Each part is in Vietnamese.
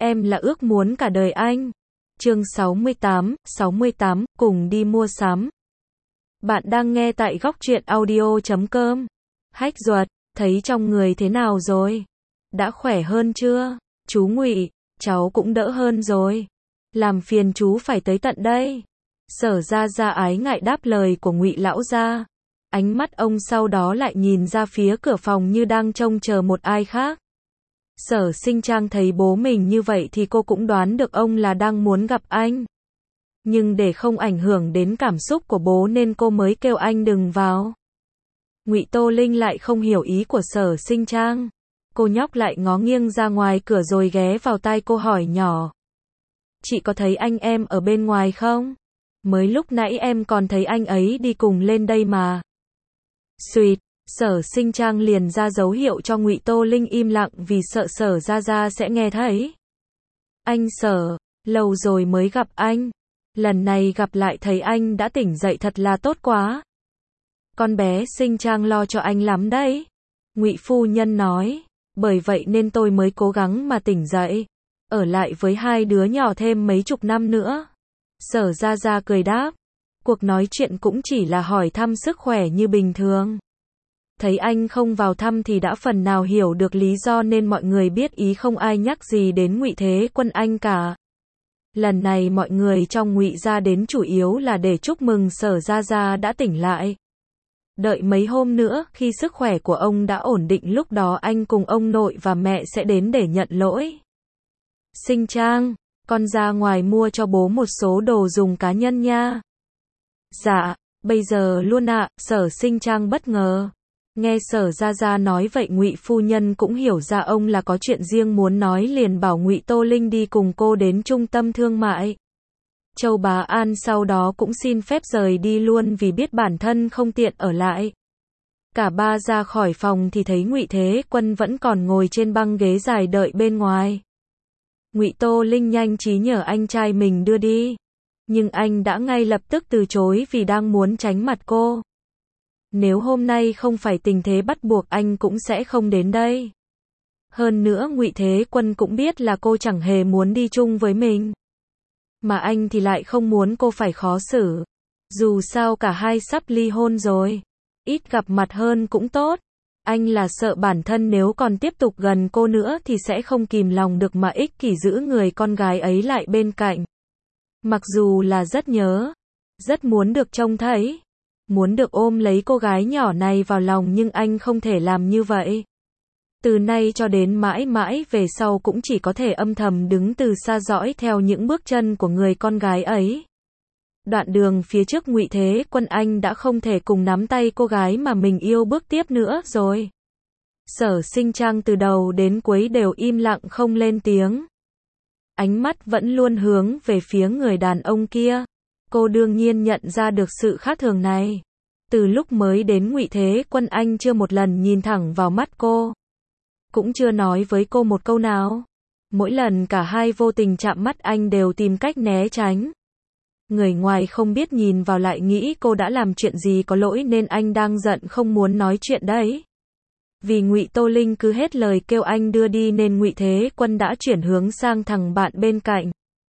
em là ước muốn cả đời anh. Chương 68, cùng đi mua sắm. Bạn đang nghe tại góc truyện audio.com. Hách Duật, thấy trong người thế nào rồi? Đã khỏe hơn chưa? Chú Ngụy, cháu cũng đỡ hơn rồi. Làm phiền chú phải tới tận đây. Sở Gia Gia ái ngại đáp lời của Ngụy lão gia. Ánh mắt ông sau đó lại nhìn ra phía cửa phòng như đang trông chờ một ai khác. Sở Sinh Trang thấy bố mình như vậy thì cô cũng đoán được ông là đang muốn gặp anh. Nhưng để không ảnh hưởng đến cảm xúc của bố nên cô mới kêu anh đừng vào. Ngụy Tô Linh lại không hiểu ý của Sở Sinh Trang. Cô nhóc lại ngó nghiêng ra ngoài cửa rồi ghé vào tai cô hỏi nhỏ. Chị có thấy anh em ở bên ngoài không? Mới lúc nãy em còn thấy anh ấy đi cùng lên đây mà. Xuyệt, Sở Sinh Trang liền ra dấu hiệu cho Ngụy Tô Linh im lặng vì sợ Sở Gia Gia sẽ nghe thấy. Anh Sở, lâu rồi mới gặp anh. Lần này gặp lại thấy anh đã tỉnh dậy thật là tốt quá. Con bé Sinh Trang lo cho anh lắm đấy. Ngụy phu nhân nói, bởi vậy nên tôi mới cố gắng mà tỉnh dậy. Ở lại với hai đứa nhỏ thêm mấy chục năm nữa. Sở Gia Gia cười đáp. Cuộc nói chuyện cũng chỉ là hỏi thăm sức khỏe như bình thường. Thấy anh không vào thăm thì đã phần nào hiểu được lý do nên mọi người biết ý không ai nhắc gì đến Ngụy Thế Quân anh cả. Lần này mọi người trong Ngụy gia đến chủ yếu là để chúc mừng Sở Gia Gia đã tỉnh lại. Đợi mấy hôm nữa, khi sức khỏe của ông đã ổn định lúc đó anh cùng ông nội và mẹ sẽ đến để nhận lỗi. Sinh Trang, con ra ngoài mua cho bố một số đồ dùng cá nhân nha. Dạ, bây giờ luôn ạ. Sở Sinh Trang bất ngờ. Nghe Sở Gia Gia nói vậy Ngụy phu nhân cũng hiểu ra ông là có chuyện riêng muốn nói liền bảo Ngụy Tô Linh đi cùng cô đến trung tâm thương mại. Châu Bá An sau đó cũng xin phép rời đi luôn vì biết bản thân không tiện ở lại. Cả ba ra khỏi phòng thì thấy Ngụy Thế Quân vẫn còn ngồi trên băng ghế dài đợi bên ngoài. Ngụy Tô Linh nhanh trí nhờ anh trai mình đưa đi. Nhưng anh đã ngay lập tức từ chối vì đang muốn tránh mặt cô. Nếu hôm nay không phải tình thế bắt buộc anh cũng sẽ không đến đây. Hơn nữa Ngụy Thế Quân cũng biết là cô chẳng hề muốn đi chung với mình. Mà anh thì lại không muốn cô phải khó xử. Dù sao cả hai sắp ly hôn rồi. Ít gặp mặt hơn cũng tốt. Anh là sợ bản thân nếu còn tiếp tục gần cô nữa thì sẽ không kìm lòng được mà ích kỷ giữ người con gái ấy lại bên cạnh. Mặc dù là rất nhớ, rất muốn được trông thấy, muốn được ôm lấy cô gái nhỏ này vào lòng nhưng anh không thể làm như vậy. Từ nay cho đến mãi mãi về sau cũng chỉ có thể âm thầm đứng từ xa dõi theo những bước chân của người con gái ấy. Đoạn đường phía trước Ngụy Thế Quân anh đã không thể cùng nắm tay cô gái mà mình yêu bước tiếp nữa rồi. Sở Sinh Trang từ đầu đến cuối đều im lặng không lên tiếng. Ánh mắt vẫn luôn hướng về phía người đàn ông kia. Cô đương nhiên nhận ra được sự khác thường này. Từ lúc mới đến Ngụy Thế Quân anh chưa một lần nhìn thẳng vào mắt cô. Cũng chưa nói với cô một câu nào. Mỗi lần cả hai vô tình chạm mắt anh đều tìm cách né tránh. Người ngoài không biết nhìn vào lại nghĩ cô đã làm chuyện gì có lỗi nên anh đang giận không muốn nói chuyện đấy. Vì Ngụy Tô Linh cứ hết lời kêu anh đưa đi nên Ngụy Thế Quân đã chuyển hướng sang thằng bạn bên cạnh.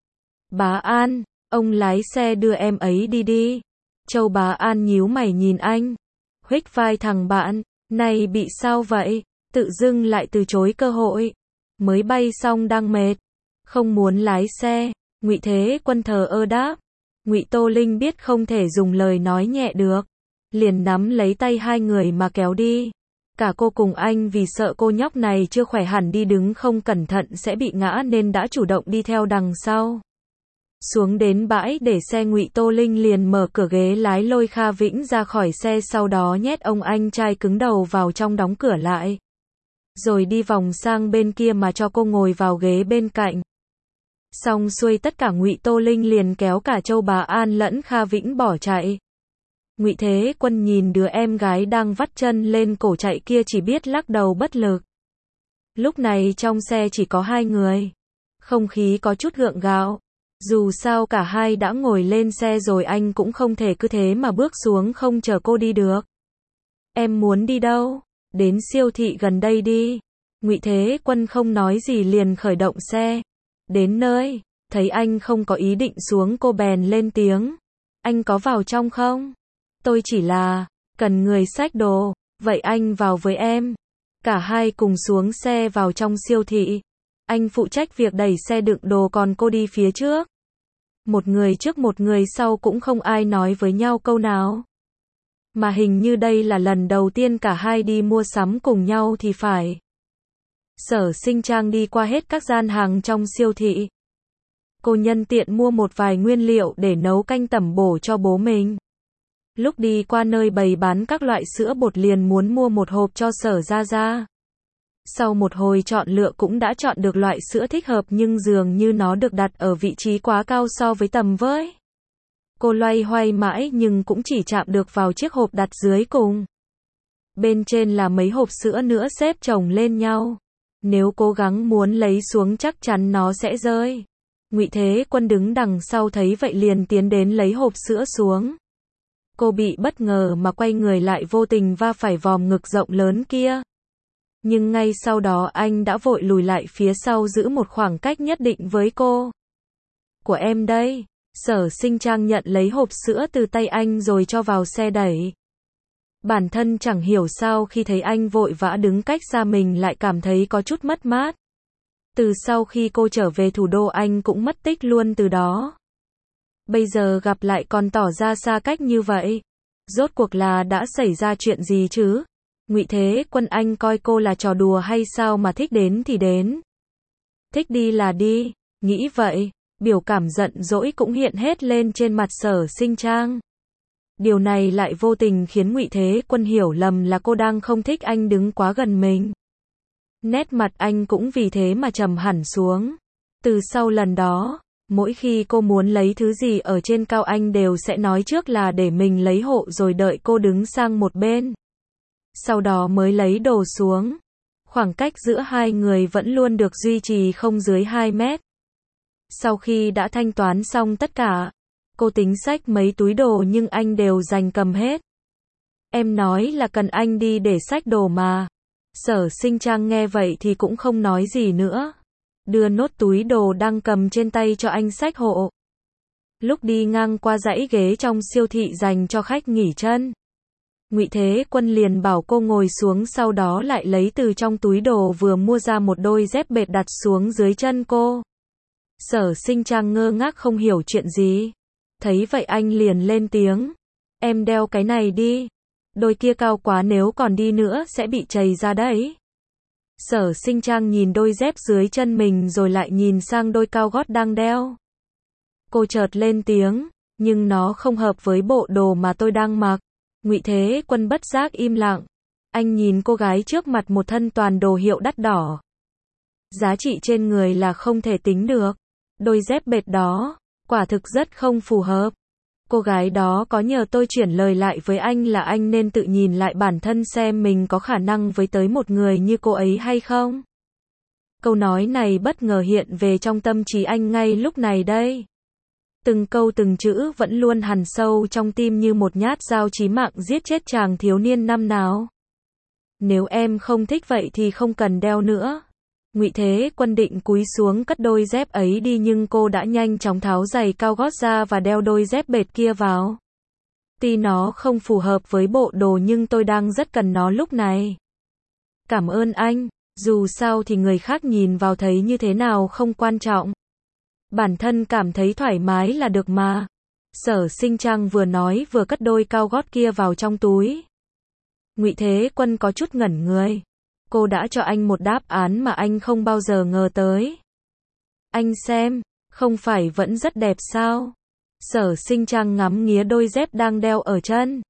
Bá An, ông lái xe đưa em ấy đi đi. Châu Bá An nhíu mày nhìn anh. Huých vai thằng bạn, này bị sao vậy? Tự dưng lại từ chối cơ hội. Mới bay xong đang mệt. Không muốn lái xe. Ngụy Thế Quân thờ ơ đáp. Ngụy Tô Linh biết không thể dùng lời nói nhẹ được. Liền nắm lấy tay hai người mà kéo đi. Cả cô cùng anh vì sợ cô nhóc này chưa khỏe hẳn đi đứng không cẩn thận sẽ bị ngã nên đã chủ động đi theo đằng sau. Xuống đến bãi để xe Ngụy Tô Linh liền mở cửa ghế lái lôi Kha Vĩnh ra khỏi xe sau đó nhét ông anh trai cứng đầu vào trong đóng cửa lại. Rồi đi vòng sang bên kia mà cho cô ngồi vào ghế bên cạnh. Xong xuôi tất cả Ngụy Tô Linh liền kéo cả Châu Bá An lẫn Kha Vĩnh bỏ chạy. Ngụy Thế Quân nhìn đứa em gái đang vắt chân lên cổ chạy kia chỉ biết lắc đầu bất lực. Lúc này trong xe chỉ có hai người. Không khí có chút gượng gạo. Dù sao cả hai đã ngồi lên xe rồi anh cũng không thể cứ thế mà bước xuống không chờ cô đi được. Em muốn đi đâu? Đến siêu thị gần đây đi. Ngụy Thế Quân không nói gì liền khởi động xe. Đến nơi, thấy anh không có ý định xuống cô bèn lên tiếng. Anh có vào trong không? Tôi chỉ là cần người xách đồ, vậy anh vào với em. Cả hai cùng xuống xe vào trong siêu thị. Anh phụ trách việc đẩy xe đựng đồ còn cô đi phía trước. Một người trước một người sau cũng không ai nói với nhau câu nào. Mà hình như đây là lần đầu tiên cả hai đi mua sắm cùng nhau thì phải. Sở Sinh Trang đi qua hết các gian hàng trong siêu thị. Cô nhân tiện mua một vài nguyên liệu để nấu canh tẩm bổ cho bố mình. Lúc đi qua nơi bày bán các loại sữa bột liền muốn mua một hộp cho Sở Gia Gia. Sau một hồi chọn lựa cũng đã chọn được loại sữa thích hợp nhưng dường như nó được đặt ở vị trí quá cao so với tầm với. Cô loay hoay mãi nhưng cũng chỉ chạm được vào chiếc hộp đặt dưới cùng. Bên trên là mấy hộp sữa nữa xếp chồng lên nhau. Nếu cố gắng muốn lấy xuống chắc chắn nó sẽ rơi. Ngụy Thế Quân đứng đằng sau thấy vậy liền tiến đến lấy hộp sữa xuống. Cô bị bất ngờ mà quay người lại vô tình va phải vòm ngực rộng lớn kia. Nhưng ngay sau đó anh đã vội lùi lại phía sau giữ một khoảng cách nhất định với cô. Của em đây. Sở Sinh Trang nhận lấy hộp sữa từ tay anh rồi cho vào xe đẩy. Bản thân chẳng hiểu sao khi thấy anh vội vã đứng cách xa mình lại cảm thấy có chút mất mát. Từ sau khi cô trở về thủ đô anh cũng mất tích luôn từ đó. Bây giờ gặp lại còn tỏ ra xa cách như vậy. Rốt cuộc là đã xảy ra chuyện gì chứ? Ngụy Thế Quân anh coi cô là trò đùa hay sao mà thích đến thì đến. Thích đi là đi, nghĩ vậy, biểu cảm giận dỗi cũng hiện hết lên trên mặt Sở Sinh Trang. Điều này lại vô tình khiến Ngụy Thế Quân hiểu lầm là cô đang không thích anh đứng quá gần mình. Nét mặt anh cũng vì thế mà trầm hẳn xuống. Từ sau lần đó, mỗi khi cô muốn lấy thứ gì ở trên cao anh đều sẽ nói trước là để mình lấy hộ rồi đợi cô đứng sang một bên. Sau đó mới lấy đồ xuống. Khoảng cách giữa hai người vẫn luôn được duy trì không dưới 2 mét. Sau khi đã thanh toán xong tất cả, cô tính xách mấy túi đồ nhưng anh đều giành cầm hết. Em nói là cần anh đi để xách đồ mà. Sở Sinh Trang nghe vậy thì cũng không nói gì nữa. Đưa nốt túi đồ đang cầm trên tay cho anh xách hộ. Lúc đi ngang qua dãy ghế trong siêu thị dành cho khách nghỉ chân, Ngụy Thế Quân liền bảo cô ngồi xuống sau đó lại lấy từ trong túi đồ vừa mua ra một đôi dép bệt đặt xuống dưới chân cô. Sở Sinh Trang ngơ ngác không hiểu chuyện gì. Thấy vậy anh liền lên tiếng. Em đeo cái này đi. Đôi kia cao quá nếu còn đi nữa sẽ bị trầy ra đấy. Sở Sinh Trang nhìn đôi dép dưới chân mình rồi lại nhìn sang đôi cao gót đang đeo. Cô chợt lên tiếng, nhưng nó không hợp với bộ đồ mà tôi đang mặc. Ngụy Thế Quân bất giác im lặng. Anh nhìn cô gái trước mặt một thân toàn đồ hiệu đắt đỏ. Giá trị trên người là không thể tính được. Đôi dép bệt đó, quả thực rất không phù hợp. Cô gái đó có nhờ tôi chuyển lời lại với anh là anh nên tự nhìn lại bản thân xem mình có khả năng với tới một người như cô ấy hay không. Câu nói này bất ngờ hiện về trong tâm trí anh ngay lúc này đây. Từng câu từng chữ vẫn luôn hằn sâu trong tim như một nhát dao chí mạng giết chết chàng thiếu niên năm nào. Nếu em không thích vậy thì không cần đeo nữa. Ngụy Thế Quân định cúi xuống cất đôi dép ấy đi nhưng cô đã nhanh chóng tháo giày cao gót ra và đeo đôi dép bệt kia vào. Tuy nó không phù hợp với bộ đồ nhưng tôi đang rất cần nó lúc này. Cảm ơn anh, dù sao thì người khác nhìn vào thấy như thế nào không quan trọng. Bản thân cảm thấy thoải mái là được mà. Sở Sinh Trang vừa nói vừa cất đôi cao gót kia vào trong túi. Ngụy Thế Quân có chút ngẩn người. Cô đã cho anh một đáp án mà anh không bao giờ ngờ tới. Anh xem, không phải vẫn rất đẹp sao? Sở Sinh Trang ngắm nghía đôi dép đang đeo ở chân.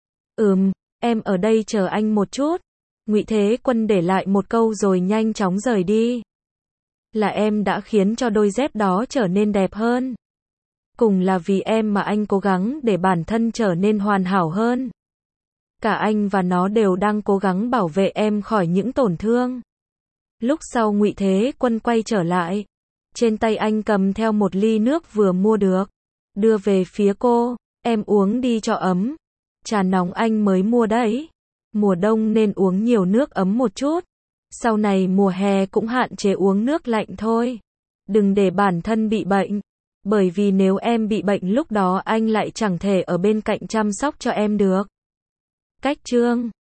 Em ở đây chờ anh một chút. Ngụy Thế Quân để lại một câu rồi nhanh chóng rời đi. Là em đã khiến cho đôi dép đó trở nên đẹp hơn. Cùng là vì em mà anh cố gắng để bản thân trở nên hoàn hảo hơn. Cả anh và nó đều đang cố gắng bảo vệ em khỏi những tổn thương. Lúc sau Ngụy Thế Quân quay trở lại. Trên tay anh cầm theo một ly nước vừa mua được. Đưa về phía cô. Em uống đi cho ấm. Trà nóng anh mới mua đấy. Mùa đông nên uống nhiều nước ấm một chút. Sau này mùa hè cũng hạn chế uống nước lạnh thôi. Đừng để bản thân bị bệnh. Bởi vì nếu em bị bệnh lúc đó anh lại chẳng thể ở bên cạnh chăm sóc cho em được. Cách chương